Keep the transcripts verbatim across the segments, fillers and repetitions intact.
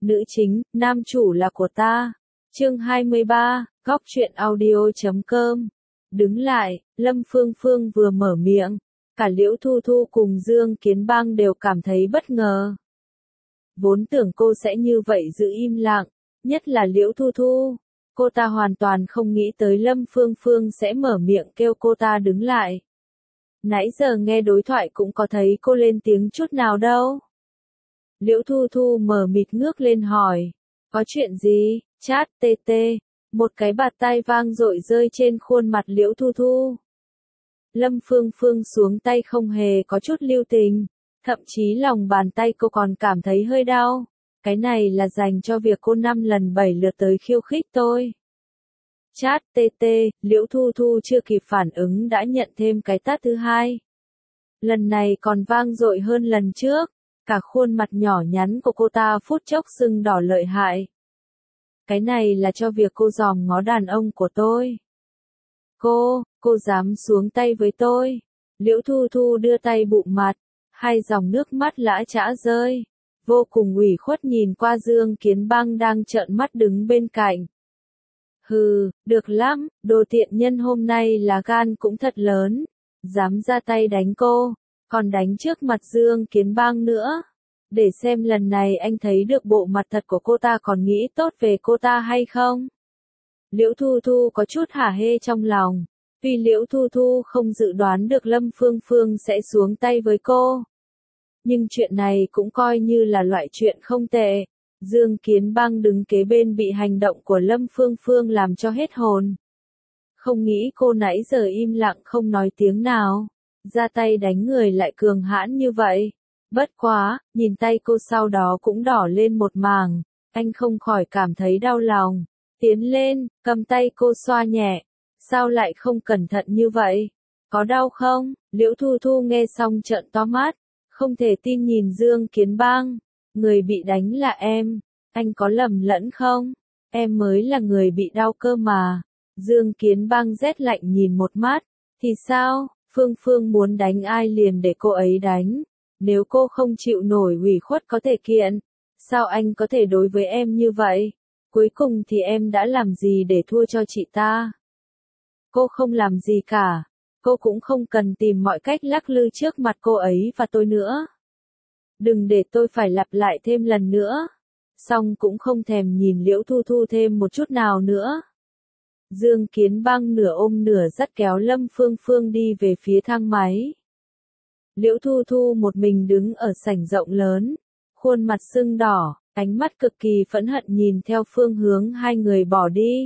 nữ chính, nam chủ là của ta. Chương hai mươi ba, góc truyện audio chấm com. Đứng lại, Lâm Phương Phương vừa mở miệng, cả Liễu Thu Thu cùng Dương Kiến Bang đều cảm thấy bất ngờ. Vốn tưởng cô sẽ như vậy giữ im lặng, nhất là Liễu Thu Thu. Cô ta hoàn toàn không nghĩ tới Lâm Phương Phương sẽ mở miệng kêu cô ta đứng lại. Nãy giờ nghe đối thoại cũng có thấy cô lên tiếng chút nào đâu. Liễu Thu Thu mờ mịt ngước lên hỏi, có chuyện gì? Chát tê tê, một cái bạt tai vang dội rơi trên khuôn mặt Liễu Thu Thu. Lâm Phương Phương xuống tay không hề có chút lưu tình, thậm chí lòng bàn tay cô còn cảm thấy hơi đau. Cái này là dành cho việc cô năm lần bảy lượt tới khiêu khích tôi. Chát tê tê, Liễu Thu Thu chưa kịp phản ứng đã nhận thêm cái tát thứ hai. Lần này còn vang dội hơn lần trước, cả khuôn mặt nhỏ nhắn của cô ta phút chốc sưng đỏ lợi hại. Cái này là cho việc cô dòm ngó đàn ông của tôi. Cô, cô dám xuống tay với tôi. Liễu Thu Thu đưa tay bụm mặt, hai dòng nước mắt lã chã rơi. Vô cùng ủy khuất nhìn qua Dương Kiến Bang đang trợn mắt đứng bên cạnh. Hừ, được lắm, đồ tiện nhân hôm nay là gan cũng thật lớn. Dám ra tay đánh cô, còn đánh trước mặt Dương Kiến Bang nữa. Để xem lần này anh thấy được bộ mặt thật của cô ta còn nghĩ tốt về cô ta hay không. Liễu Thu Thu có chút hả hê trong lòng, vì Liễu Thu Thu không dự đoán được Lâm Phương Phương sẽ xuống tay với cô. Nhưng chuyện này cũng coi như là loại chuyện không tệ. Dương Kiến Bang đứng kế bên bị hành động của Lâm Phương Phương làm cho hết hồn. Không nghĩ cô nãy giờ im lặng không nói tiếng nào, ra tay đánh người lại cường hãn như vậy. Bất quá, nhìn tay cô sau đó cũng đỏ lên một mảng, anh không khỏi cảm thấy đau lòng. Tiến lên, cầm tay cô xoa nhẹ. Sao lại không cẩn thận như vậy? Có đau không? Liễu Thu Thu nghe xong trợn to mắt, không thể tin nhìn Dương Kiến Bang. Người bị đánh là em, anh có lầm lẫn không? Em mới là người bị đau cơ mà. Dương Kiến Bang rét lạnh nhìn một mắt, thì sao? Phương Phương muốn đánh ai liền để cô ấy đánh. Nếu cô không chịu nổi ủy khuất có thể kiện. Sao anh có thể đối với em như vậy? Cuối cùng thì em đã làm gì để thua cho chị ta? Cô không làm gì cả. Cô cũng không cần tìm mọi cách lắc lư trước mặt cô ấy và tôi nữa. Đừng để tôi phải lặp lại thêm lần nữa. Xong cũng không thèm nhìn Liễu Thu Thu thêm một chút nào nữa. Dương Kiến Bang nửa ôm nửa dắt kéo Lâm Phương Phương đi về phía thang máy. Liễu Thu Thu một mình đứng ở sảnh rộng lớn, khuôn mặt sưng đỏ, ánh mắt cực kỳ phẫn hận nhìn theo phương hướng hai người bỏ đi.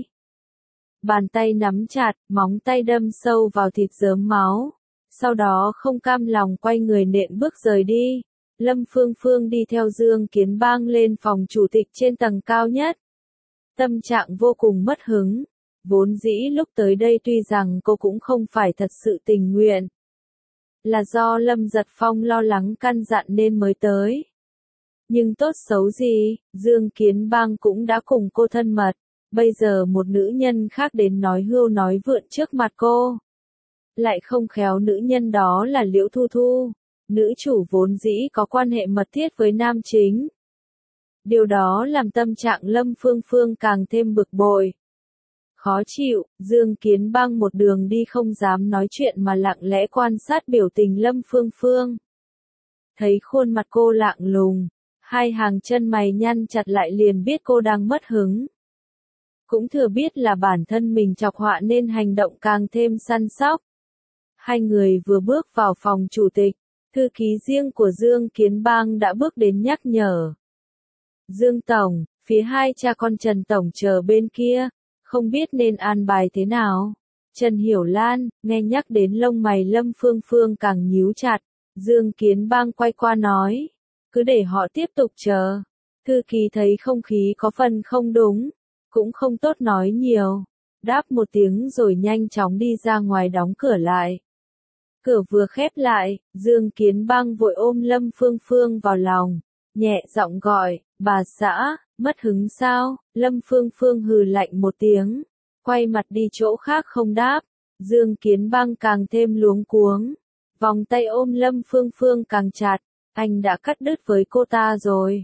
Bàn tay nắm chặt, móng tay đâm sâu vào thịt rớm máu, sau đó không cam lòng quay người nện bước rời đi. Lâm Phương Phương đi theo Dương Kiến Bang lên phòng chủ tịch trên tầng cao nhất. Tâm trạng vô cùng mất hứng, vốn dĩ lúc tới đây tuy rằng cô cũng không phải thật sự tình nguyện. Là do Lâm Giật Phong lo lắng căn dặn nên mới tới. Nhưng tốt xấu gì, Dương Kiến Bang cũng đã cùng cô thân mật. Bây giờ một nữ nhân khác đến nói hưu nói vượn trước mặt cô. Lại không khéo nữ nhân đó là Liễu Thu Thu. Nữ chủ vốn dĩ có quan hệ mật thiết với nam chính. Điều đó làm tâm trạng Lâm Phương Phương càng thêm bực bội. Khó chịu, Dương Kiến Bang một đường đi không dám nói chuyện mà lặng lẽ quan sát biểu tình Lâm Phương Phương. Thấy khuôn mặt cô lạng lùng, hai hàng chân mày nhăn chặt lại liền biết cô đang mất hứng. Cũng thừa biết là bản thân mình chọc họa nên hành động càng thêm săn sóc. Hai người vừa bước vào phòng chủ tịch, thư ký riêng của Dương Kiến Bang đã bước đến nhắc nhở. Dương Tổng, phía hai cha con Trần Tổng chờ bên kia, không biết nên an bài thế nào. Trần Hiểu Lan, nghe nhắc đến lông mày Lâm Phương Phương càng nhíu chặt, Dương Kiến Bang quay qua nói, cứ để họ tiếp tục chờ. Thư ký thấy không khí có phần không đúng, cũng không tốt nói nhiều, đáp một tiếng rồi nhanh chóng đi ra ngoài đóng cửa lại. Cửa vừa khép lại, Dương Kiến Bang vội ôm Lâm Phương Phương vào lòng, nhẹ giọng gọi, bà xã, mất hứng sao? Lâm Phương Phương hừ lạnh một tiếng, quay mặt đi chỗ khác không đáp. Dương Kiến Bang càng thêm luống cuống, vòng tay ôm Lâm Phương Phương càng chặt, anh đã cắt đứt với cô ta rồi.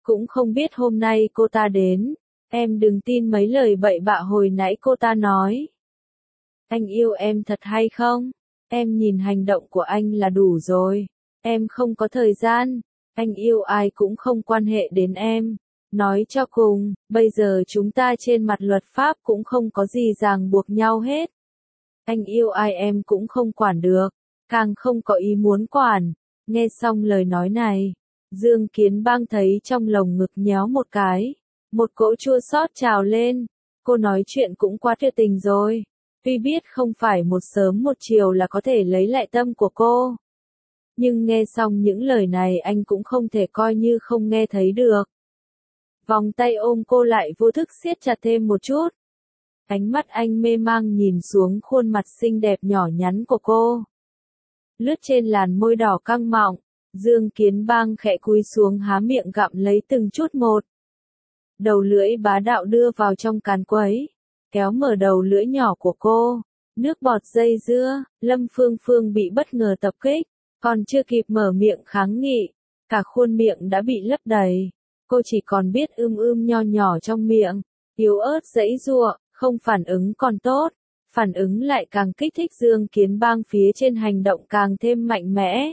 Cũng không biết hôm nay cô ta đến. Em đừng tin mấy lời bậy bạ hồi nãy cô ta nói. Anh yêu em thật hay không? Em nhìn hành động của anh là đủ rồi. Em không có thời gian. Anh yêu ai cũng không quan hệ đến em. Nói cho cùng, bây giờ chúng ta trên mặt luật pháp cũng không có gì ràng buộc nhau hết. Anh yêu ai em cũng không quản được, càng không có ý muốn quản. Nghe xong lời nói này, Dương Kiến Bang thấy trong lồng ngực nhéo một cái, một cỗ chua xót trào lên. Cô nói chuyện cũng quá tuyệt tình rồi. Tuy biết không phải một sớm một chiều là có thể lấy lại tâm của cô. Nhưng nghe xong những lời này anh cũng không thể coi như không nghe thấy được. Vòng tay ôm cô lại vô thức siết chặt thêm một chút. Ánh mắt anh mê mang nhìn xuống khuôn mặt xinh đẹp nhỏ nhắn của cô. Lướt trên làn môi đỏ căng mọng, Dương Kiến Bang khẽ cúi xuống há miệng gặm lấy từng chút một. Đầu lưỡi bá đạo đưa vào trong càn quấy, kéo mở đầu lưỡi nhỏ của cô. Nước bọt dây dưa, Lâm Phương Phương bị bất ngờ tập kích, còn chưa kịp mở miệng kháng nghị, cả khuôn miệng đã bị lấp đầy. Cô chỉ còn biết ưm ưm nho nhỏ trong miệng, yếu ớt giãy giụa, không phản ứng còn tốt, phản ứng lại càng kích thích Dương Kiến Bang phía trên hành động càng thêm mạnh mẽ.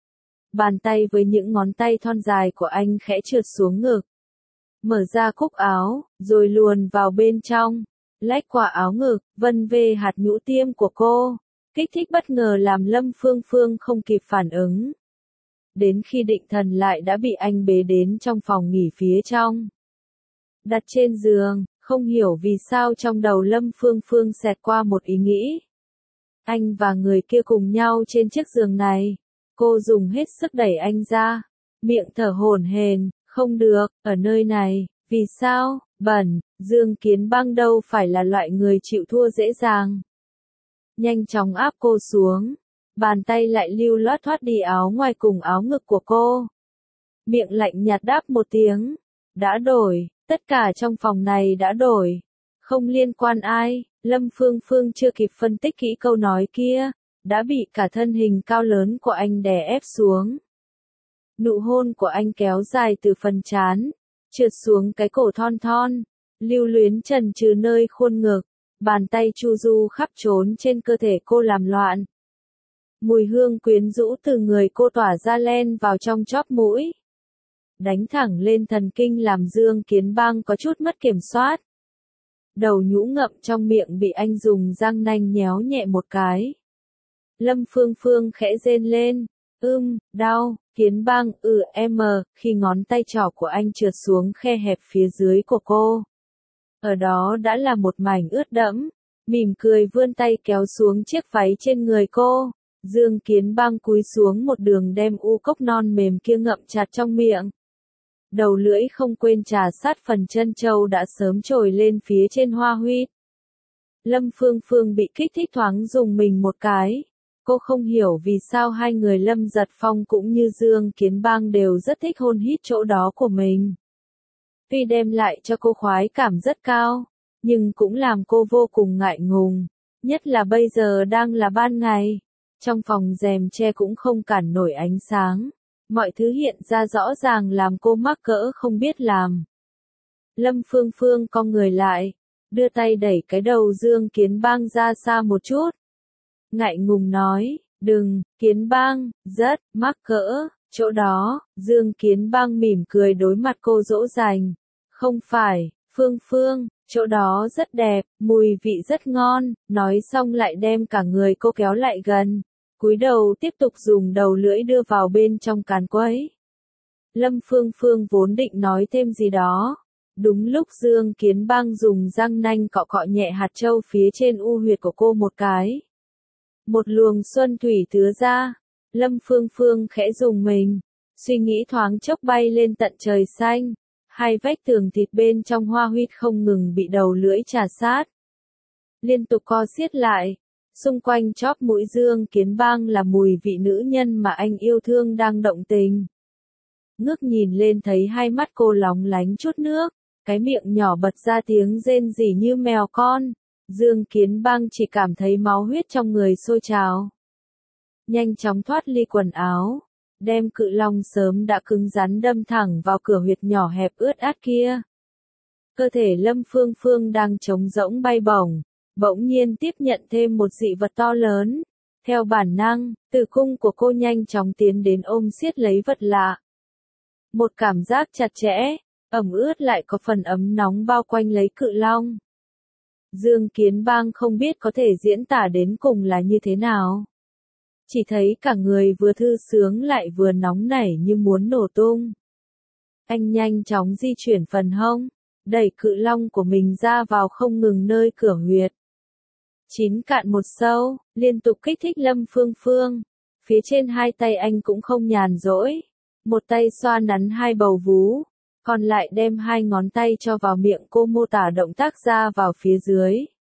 Bàn tay với những ngón tay thon dài của anh khẽ trượt xuống ngực, mở ra cúc áo, rồi luồn vào bên trong, lách qua áo ngực, vân về hạt nhũ tiêm của cô, kích thích bất ngờ làm Lâm Phương Phương không kịp phản ứng. Đến khi định thần lại đã bị anh bế đến trong phòng nghỉ phía trong. Đặt trên giường, không hiểu vì sao trong đầu Lâm Phương Phương xẹt qua một ý nghĩ. Anh và người kia cùng nhau trên chiếc giường này. Cô dùng hết sức đẩy anh ra, miệng thở hổn hển, không được, ở nơi này, vì sao, bẩn, Dương Kiến Bang đâu phải là loại người chịu thua dễ dàng. Nhanh chóng áp cô xuống, bàn tay lại lưu loát thoát đi áo ngoài cùng áo ngực của cô. Miệng lạnh nhạt đáp một tiếng, đã đổi, tất cả trong phòng này đã đổi, không liên quan ai. Lâm Phương Phương chưa kịp phân tích kỹ câu nói kia, đã bị cả thân hình cao lớn của anh đè ép xuống. Nụ hôn của anh kéo dài từ phần trán, trượt xuống cái cổ thon thon, lưu luyến trần trừ nơi khuôn ngực, bàn tay chu du khắp trốn trên cơ thể cô làm loạn. Mùi hương quyến rũ từ người cô tỏa ra len vào trong chóp mũi, đánh thẳng lên thần kinh làm Dương Kiến Bang có chút mất kiểm soát. Đầu nhũ ngậm trong miệng bị anh dùng răng nanh nhéo nhẹ một cái. Lâm Phương Phương khẽ rên lên, ưm, đau, Kiến Bang, ừ em, khi ngón tay trỏ của anh trượt xuống khe hẹp phía dưới của cô. Ở đó đã là một mảnh ướt đẫm, mỉm cười vươn tay kéo xuống chiếc váy trên người cô. Dương Kiến Bang cúi xuống một đường đem u cốc non mềm kia ngậm chặt trong miệng. Đầu lưỡi không quên trà sát phần chân châu đã sớm trồi lên phía trên hoa huyết. Lâm Phương Phương bị kích thích thoáng dùng mình một cái. Cô không hiểu vì sao hai người Lâm Giật Phong cũng như Dương Kiến Bang đều rất thích hôn hít chỗ đó của mình. Tuy đem lại cho cô khoái cảm rất cao, nhưng cũng làm cô vô cùng ngại ngùng, nhất là bây giờ đang là ban ngày. Trong phòng rèm che cũng không cản nổi ánh sáng, mọi thứ hiện ra rõ ràng làm cô mắc cỡ không biết làm. Lâm Phương Phương cong người lại, đưa tay đẩy cái đầu Dương Kiến Bang ra xa một chút. Ngại ngùng nói, đừng, Kiến Bang, rất, mắc cỡ, chỗ đó. Dương Kiến Bang mỉm cười đối mặt cô dỗ dành. Không phải, Phương Phương, chỗ đó rất đẹp, mùi vị rất ngon, nói xong lại đem cả người cô kéo lại gần. Cúi đầu tiếp tục dùng đầu lưỡi đưa vào bên trong càn quấy. Lâm Phương Phương vốn định nói thêm gì đó. Đúng lúc Dương Kiến Bang dùng răng nanh cọ cọ nhẹ hạt châu phía trên u huyệt của cô một cái. Một luồng xuân thủy tứa ra. Lâm Phương Phương khẽ dùng mình. Suy nghĩ thoáng chốc bay lên tận trời xanh. Hai vách tường thịt bên trong hoa huyết không ngừng bị đầu lưỡi trà sát. Liên tục co siết lại. Xung quanh chóp mũi Dương Kiến Bang là mùi vị nữ nhân mà anh yêu thương đang động tình. Ngước nhìn lên thấy hai mắt cô lóng lánh chút nước, cái miệng nhỏ bật ra tiếng rên rỉ như mèo con. Dương Kiến Bang chỉ cảm thấy máu huyết trong người sôi trào. Nhanh chóng thoát ly quần áo, đem cự long sớm đã cứng rắn đâm thẳng vào cửa huyệt nhỏ hẹp ướt át kia. Cơ thể Lâm Phương Phương đang trống rỗng bay bổng, bỗng nhiên tiếp nhận thêm một dị vật to lớn. Theo bản năng, tử cung của cô nhanh chóng tiến đến ôm siết lấy vật lạ. Một cảm giác chặt chẽ, ẩm ướt lại có phần ấm nóng bao quanh lấy cự long. Dương Kiến Bang không biết có thể diễn tả đến cùng là như thế nào. Chỉ thấy cả người vừa thư sướng lại vừa nóng nảy như muốn nổ tung. Anh nhanh chóng di chuyển phần hông, đẩy cự long của mình ra vào không ngừng nơi cửa huyệt. Chín cạn một sâu, liên tục kích thích Lâm Phương Phương. Phía trên hai tay anh cũng không nhàn rỗi. Một tay xoa nắn hai bầu vú, còn lại đem hai ngón tay cho vào miệng cô mô tả động tác ra vào phía dưới.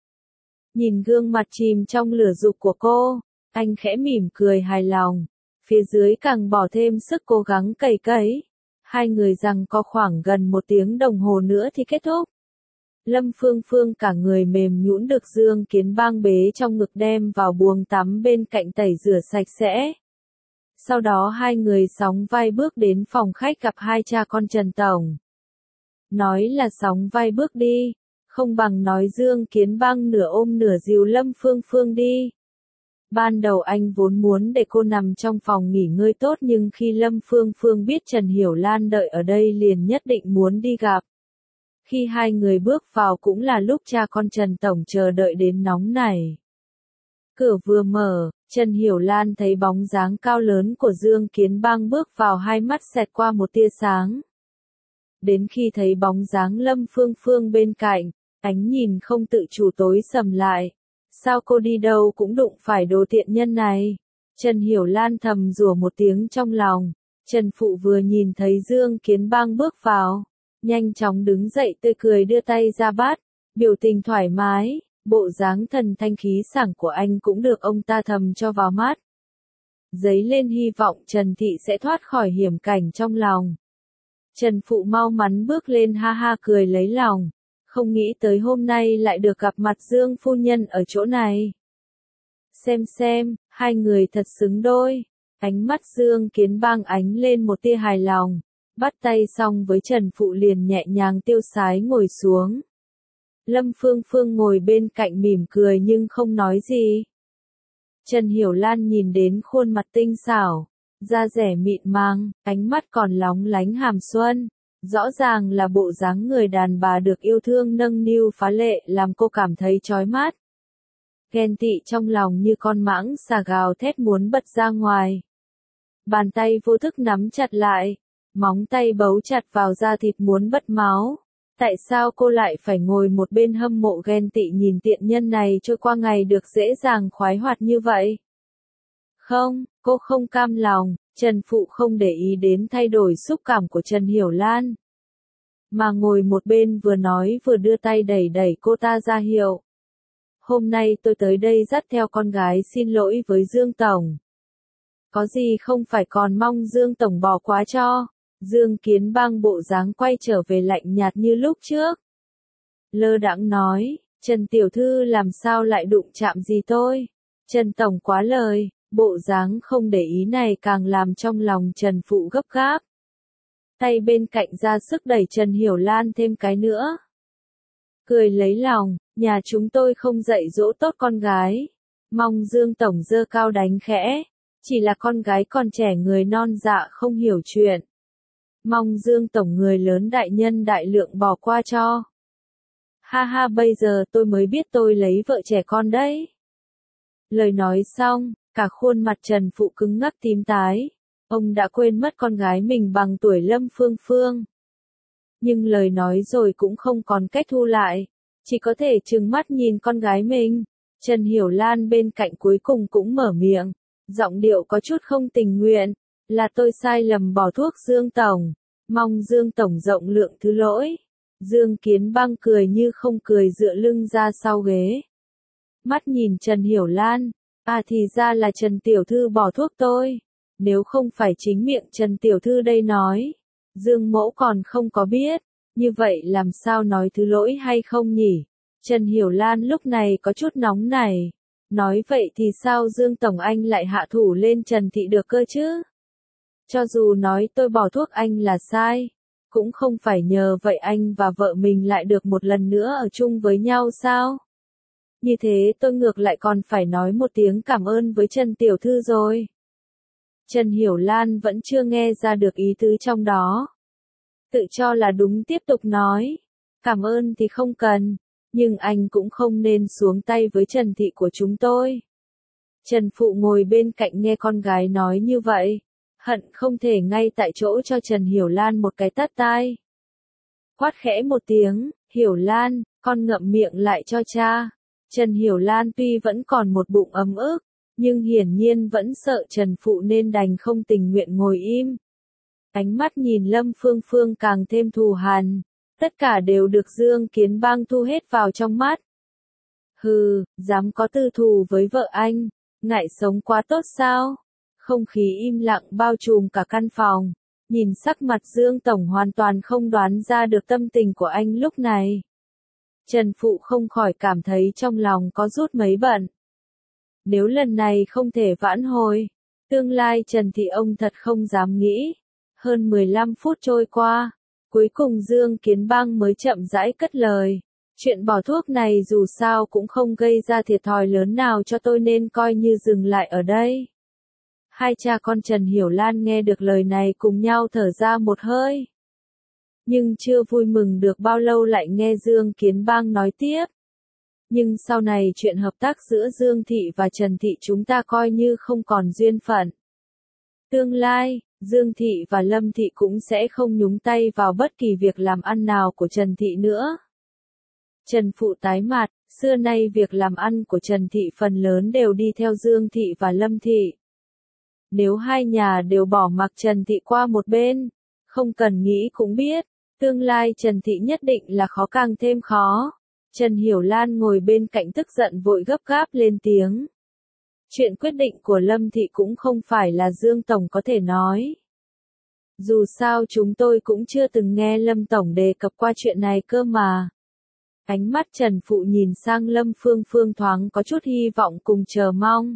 Nhìn gương mặt chìm trong lửa dục của cô, anh khẽ mỉm cười hài lòng. Phía dưới càng bỏ thêm sức cố gắng cày cấy. Hai người rằng có khoảng gần một tiếng đồng hồ nữa thì kết thúc. Lâm Phương Phương cả người mềm nhũn được Dương Kiến Bang bế trong ngực đem vào buồng tắm bên cạnh tẩy rửa sạch sẽ. Sau đó hai người sóng vai bước đến phòng khách gặp hai cha con Trần Tổng. Nói là sóng vai bước đi, không bằng nói Dương Kiến Bang nửa ôm nửa dìu Lâm Phương Phương đi. Ban đầu anh vốn muốn để cô nằm trong phòng nghỉ ngơi tốt nhưng khi Lâm Phương Phương biết Trần Hiểu Lan đợi ở đây liền nhất định muốn đi gặp. Khi hai người bước vào cũng là lúc cha con Trần Tổng chờ đợi đến nóng nảy. Cửa vừa mở, Trần Hiểu Lan thấy bóng dáng cao lớn của Dương Kiến Bang bước vào, hai mắt xẹt qua một tia sáng. Đến khi thấy bóng dáng Lâm Phương Phương bên cạnh, ánh nhìn không tự chủ tối sầm lại. Sao cô đi đâu cũng đụng phải đồ tiện nhân này? Trần Hiểu Lan thầm rủa một tiếng trong lòng. Trần Phụ vừa nhìn thấy Dương Kiến Bang bước vào, nhanh chóng đứng dậy tươi cười đưa tay ra bắt, biểu tình thoải mái, bộ dáng thần thanh khí sảng của anh cũng được ông ta thầm cho vào mắt. Dấy lên hy vọng Trần Thị sẽ thoát khỏi hiểm cảnh trong lòng. Trần Phụ mau mắn bước lên ha ha cười lấy lòng, không nghĩ tới hôm nay lại được gặp mặt Dương phu nhân ở chỗ này. Xem xem, hai người thật xứng đôi. Ánh mắt Dương Kiến Bang ánh lên một tia hài lòng, bắt tay xong với Trần Phụ liền nhẹ nhàng tiêu sái ngồi xuống. Lâm Phương Phương ngồi bên cạnh mỉm cười nhưng không nói gì. Trần Hiểu Lan nhìn đến khuôn mặt tinh xảo, da dẻ mịn màng, ánh mắt còn lóng lánh hàm xuân. Rõ ràng là bộ dáng người đàn bà được yêu thương nâng niu phá lệ làm cô cảm thấy chói mắt. Ghen tị trong lòng như con mãng xà gào thét muốn bật ra ngoài. Bàn tay vô thức nắm chặt lại, móng tay bấu chặt vào da thịt muốn bật máu. Tại sao cô lại phải ngồi một bên hâm mộ ghen tị nhìn tiện nhân này trôi qua ngày được dễ dàng khoái hoạt như vậy? Không, cô không cam lòng. Trần Phụ không để ý đến thay đổi xúc cảm của Trần Hiểu Lan, mà ngồi một bên vừa nói vừa đưa tay đẩy đẩy cô ta ra hiệu. Hôm nay tôi tới đây dắt theo con gái xin lỗi với Dương Tổng. Có gì không phải còn mong Dương Tổng bỏ qua cho. Dương Kiến Bang bộ dáng quay trở về lạnh nhạt như lúc trước. Lơ đãng nói, Trần Tiểu Thư làm sao lại đụng chạm gì tôi? Trần Tổng quá lời. Bộ dáng không để ý này càng làm trong lòng Trần Phụ gấp gáp. Tay bên cạnh ra sức đẩy Trần Hiểu Lan thêm cái nữa. Cười lấy lòng, nhà chúng tôi không dạy dỗ tốt con gái. Mong Dương Tổng dơ cao đánh khẽ. Chỉ là con gái còn trẻ người non dạ không hiểu chuyện. Mong Dương Tổng người lớn đại nhân đại lượng bỏ qua cho. Ha ha, bây giờ tôi mới biết tôi lấy vợ trẻ con đấy. Lời nói xong, cả khuôn mặt Trần Phụ cứng ngắc tím tái. Ông đã quên mất con gái mình bằng tuổi Lâm Phương Phương. Nhưng lời nói rồi cũng không còn cách thu lại. Chỉ có thể trừng mắt nhìn con gái mình. Trần Hiểu Lan bên cạnh cuối cùng cũng mở miệng. Giọng điệu có chút không tình nguyện. Là tôi sai lầm bỏ thuốc Dương Tổng. Mong Dương Tổng rộng lượng thứ lỗi. Dương Kiến Bang cười như không cười dựa lưng ra sau ghế. Mắt nhìn Trần Hiểu Lan. À thì ra là Trần Tiểu Thư bỏ thuốc tôi. Nếu không phải chính miệng Trần Tiểu Thư đây nói. Dương Mẫu còn không có biết. Như vậy làm sao nói thứ lỗi hay không nhỉ? Trần Hiểu Lan lúc này có chút nóng này. Nói vậy thì sao Dương Tổng Anh lại hạ thủ lên Trần Thị được cơ chứ? Cho dù nói tôi bỏ thuốc anh là sai, cũng không phải nhờ vậy anh và vợ mình lại được một lần nữa ở chung với nhau sao? Như thế tôi ngược lại còn phải nói một tiếng cảm ơn với Trần tiểu thư rồi. Trần Hiểu Lan vẫn chưa nghe ra được ý tứ trong đó. Tự cho là đúng tiếp tục nói. Cảm ơn thì không cần, nhưng anh cũng không nên xuống tay với Trần thị của chúng tôi. Trần Phụ ngồi bên cạnh nghe con gái nói như vậy, hận không thể ngay tại chỗ cho Trần Hiểu Lan một cái tát tai. Quát khẽ một tiếng, Hiểu Lan, con ngậm miệng lại cho cha. Trần Hiểu Lan tuy vẫn còn một bụng ấm ức, nhưng hiển nhiên vẫn sợ Trần Phụ nên đành không tình nguyện ngồi im. Ánh mắt nhìn Lâm Phương Phương càng thêm thù hằn, tất cả đều được Dương Kiến Bang thu hết vào trong mắt. Hừ, dám có tư thù với vợ anh, ngại sống quá tốt sao? Không khí im lặng bao trùm cả căn phòng, nhìn sắc mặt Dương Tổng hoàn toàn không đoán ra được tâm tình của anh lúc này. Trần Phụ không khỏi cảm thấy trong lòng có rút mấy bận. Nếu lần này không thể vãn hồi, tương lai Trần thị ông thật không dám nghĩ. Hơn mười lăm phút trôi qua, cuối cùng Dương Kiến Bang mới chậm rãi cất lời. Chuyện bỏ thuốc này dù sao cũng không gây ra thiệt thòi lớn nào cho tôi nên coi như dừng lại ở đây. Hai cha con Trần Hiểu Lan nghe được lời này cùng nhau thở ra một hơi. Nhưng chưa vui mừng được bao lâu lại nghe Dương Kiến Bang nói tiếp. Nhưng sau này chuyện hợp tác giữa Dương Thị và Trần Thị chúng ta coi như không còn duyên phận. Tương lai, Dương Thị và Lâm Thị cũng sẽ không nhúng tay vào bất kỳ việc làm ăn nào của Trần Thị nữa. Trần Phụ tái mặt, xưa nay việc làm ăn của Trần Thị phần lớn đều đi theo Dương Thị và Lâm Thị. Nếu hai nhà đều bỏ mặc Trần Thị qua một bên, không cần nghĩ cũng biết, tương lai Trần Thị nhất định là khó càng thêm khó. Trần Hiểu Lan ngồi bên cạnh tức giận vội gấp gáp lên tiếng. Chuyện quyết định của Lâm Thị cũng không phải là Dương Tổng có thể nói. Dù sao chúng tôi cũng chưa từng nghe Lâm Tổng đề cập qua chuyện này cơ mà. Ánh mắt Trần Phụ nhìn sang Lâm Phương Phương thoáng có chút hy vọng cùng chờ mong.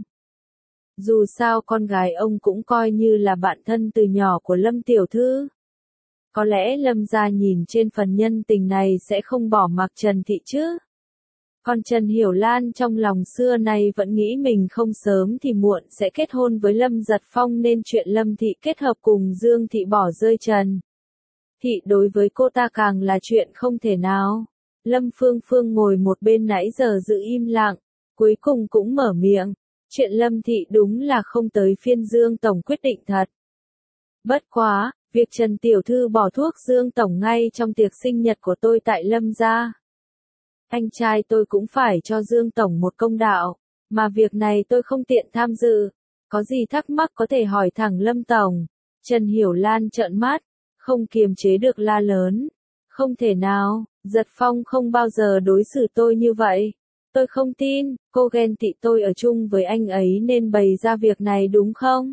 Dù sao con gái ông cũng coi như là bạn thân từ nhỏ của Lâm Tiểu Thư. Có lẽ Lâm gia nhìn trên phần nhân tình này sẽ không bỏ mặc Trần Thị chứ. Còn Trần Hiểu Lan trong lòng xưa nay vẫn nghĩ mình không sớm thì muộn sẽ kết hôn với Lâm Giật Phong nên chuyện Lâm Thị kết hợp cùng Dương Thị bỏ rơi Trần Thị đối với cô ta càng là chuyện không thể nào. Lâm Phương Phương ngồi một bên nãy giờ giữ im lặng, cuối cùng cũng mở miệng. Chuyện Lâm Thị đúng là không tới phiên Dương Tổng quyết định thật. Bất quá, việc Trần Tiểu Thư bỏ thuốc Dương Tổng ngay trong tiệc sinh nhật của tôi tại Lâm gia. Anh trai tôi cũng phải cho Dương Tổng một công đạo, mà việc này tôi không tiện tham dự. Có gì thắc mắc có thể hỏi thẳng Lâm Tổng. Trần Hiểu Lan trợn mắt, không kiềm chế được la lớn. Không thể nào, Giật Phong không bao giờ đối xử tôi như vậy. Tôi không tin, cô ghen tị tôi ở chung với anh ấy nên bày ra việc này đúng không?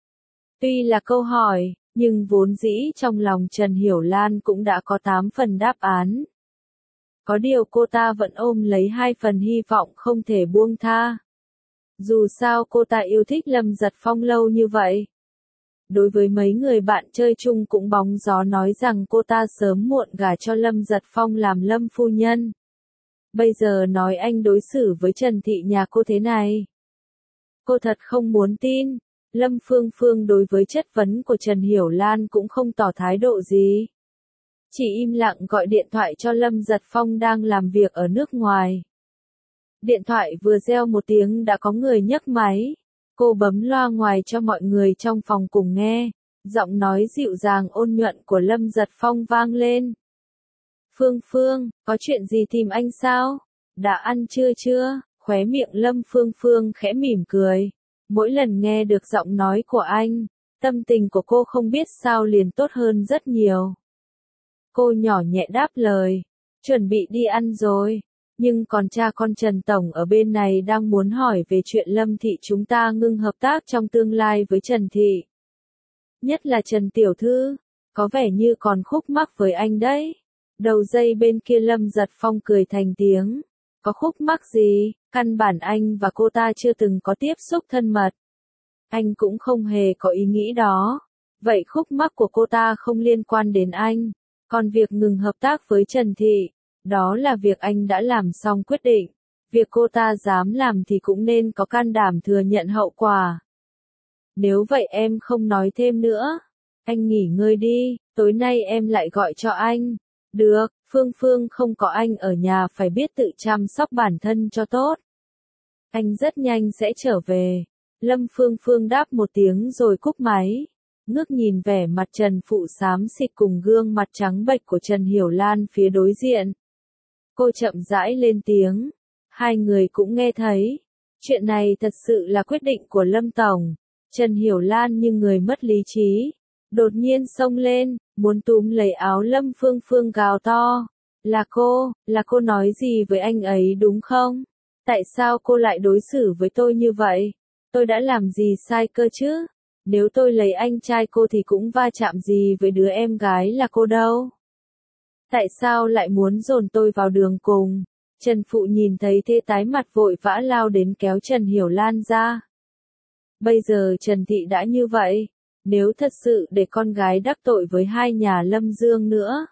Tuy là câu hỏi, nhưng vốn dĩ trong lòng Trần Hiểu Lan cũng đã có tám phần đáp án. Có điều cô ta vẫn ôm lấy hai phần hy vọng không thể buông tha. Dù sao cô ta yêu thích Lâm Giật Phong lâu như vậy. Đối với mấy người bạn chơi chung cũng bóng gió nói rằng cô ta sớm muộn gả cho Lâm Giật Phong làm Lâm phu nhân. Bây giờ nói anh đối xử với Trần Thị nhà cô thế này. Cô thật không muốn tin. Lâm Phương Phương đối với chất vấn của Trần Hiểu Lan cũng không tỏ thái độ gì. Chỉ im lặng gọi điện thoại cho Lâm Giật Phong đang làm việc ở nước ngoài. Điện thoại vừa reo một tiếng đã có người nhấc máy. Cô bấm loa ngoài cho mọi người trong phòng cùng nghe. Giọng nói dịu dàng ôn nhuận của Lâm Giật Phong vang lên. Phương Phương, có chuyện gì tìm anh sao? Đã ăn trưa chưa? Khóe miệng Lâm Phương Phương khẽ mỉm cười. Mỗi lần nghe được giọng nói của anh, tâm tình của cô không biết sao liền tốt hơn rất nhiều. Cô nhỏ nhẹ đáp lời, chuẩn bị đi ăn rồi, nhưng còn cha con Trần Tổng ở bên này đang muốn hỏi về chuyện Lâm Thị chúng ta ngưng hợp tác trong tương lai với Trần Thị. Nhất là Trần Tiểu Thư, có vẻ như còn khúc mắc với anh đấy. Đầu dây bên kia Lâm Giật Phong cười thành tiếng. Có khúc mắc gì, căn bản anh và cô ta chưa từng có tiếp xúc thân mật. Anh cũng không hề có ý nghĩ đó. Vậy khúc mắc của cô ta không liên quan đến anh. Còn việc ngừng hợp tác với Trần Thị, đó là việc anh đã làm xong quyết định. Việc cô ta dám làm thì cũng nên có can đảm thừa nhận hậu quả. Nếu vậy em không nói thêm nữa. Anh nghỉ ngơi đi, tối nay em lại gọi cho anh. Được, Phương Phương không có anh ở nhà phải biết tự chăm sóc bản thân cho tốt. Anh rất nhanh sẽ trở về. Lâm Phương Phương đáp một tiếng rồi cúp máy. Ngước nhìn vẻ mặt Trần Phụ xám xịt cùng gương mặt trắng bệch của Trần Hiểu Lan phía đối diện. Cô chậm rãi lên tiếng. Hai người cũng nghe thấy. Chuyện này thật sự là quyết định của Lâm Tổng. Trần Hiểu Lan như người mất lý trí. Đột nhiên xông lên, muốn túm lấy áo Lâm Phương Phương gào to. Là cô, là cô nói gì với anh ấy đúng không? Tại sao cô lại đối xử với tôi như vậy? Tôi đã làm gì sai cơ chứ? Nếu tôi lấy anh trai cô thì cũng va chạm gì với đứa em gái là cô đâu? Tại sao lại muốn dồn tôi vào đường cùng? Trần Phụ nhìn thấy thế tái mặt vội vã lao đến kéo Trần Hiểu Lan ra. Bây giờ Trần Thị đã như vậy, nếu thật sự để con gái đắc tội với hai nhà Lâm Dương nữa,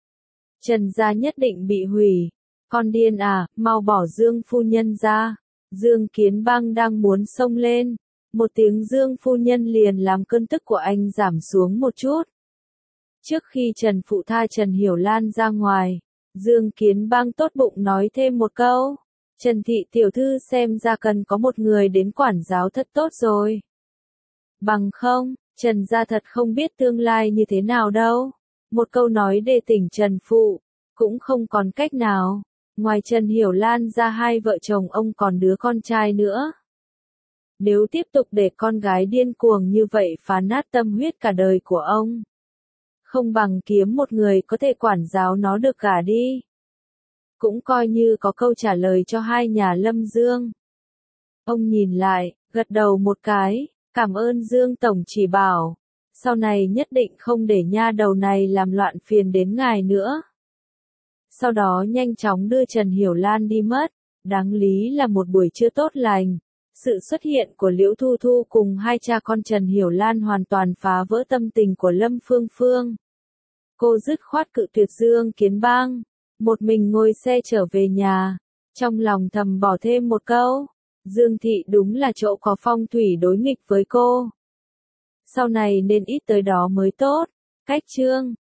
Trần gia nhất định bị hủy. Con điên à, mau bỏ Dương phu nhân ra. Dương Kiến Bang đang muốn xông lên. Một tiếng Dương phu nhân liền làm cơn tức của anh giảm xuống một chút. Trước khi Trần Phụ tha Trần Hiểu Lan ra ngoài, Dương Kiến Bang tốt bụng nói thêm một câu. Trần Thị tiểu thư xem ra cần có một người đến quản giáo thật tốt rồi. Bằng không, Trần gia thật không biết tương lai như thế nào đâu. Một câu nói để tỉnh Trần Phụ, cũng không còn cách nào. Ngoài Trần Hiểu Lan ra hai vợ chồng ông còn đứa con trai nữa. Nếu tiếp tục để con gái điên cuồng như vậy phá nát tâm huyết cả đời của ông, không bằng kiếm một người có thể quản giáo nó được cả đi. Cũng coi như có câu trả lời cho hai nhà Lâm Dương. Ông nhìn lại, gật đầu một cái, cảm ơn Dương Tổng chỉ bảo. Sau này nhất định không để nha đầu này làm loạn phiền đến ngài nữa. Sau đó nhanh chóng đưa Trần Hiểu Lan đi mất. Đáng lý là một buổi trưa tốt lành. Sự xuất hiện của Liễu Thu Thu cùng hai cha con Trần Hiểu Lan hoàn toàn phá vỡ tâm tình của Lâm Phương Phương. Cô dứt khoát cự tuyệt Dương Kiến Bang, một mình ngồi xe trở về nhà, trong lòng thầm bỏ thêm một câu, Dương Thị đúng là chỗ có phong thủy đối nghịch với cô. Sau này nên ít tới đó mới tốt. Cách chương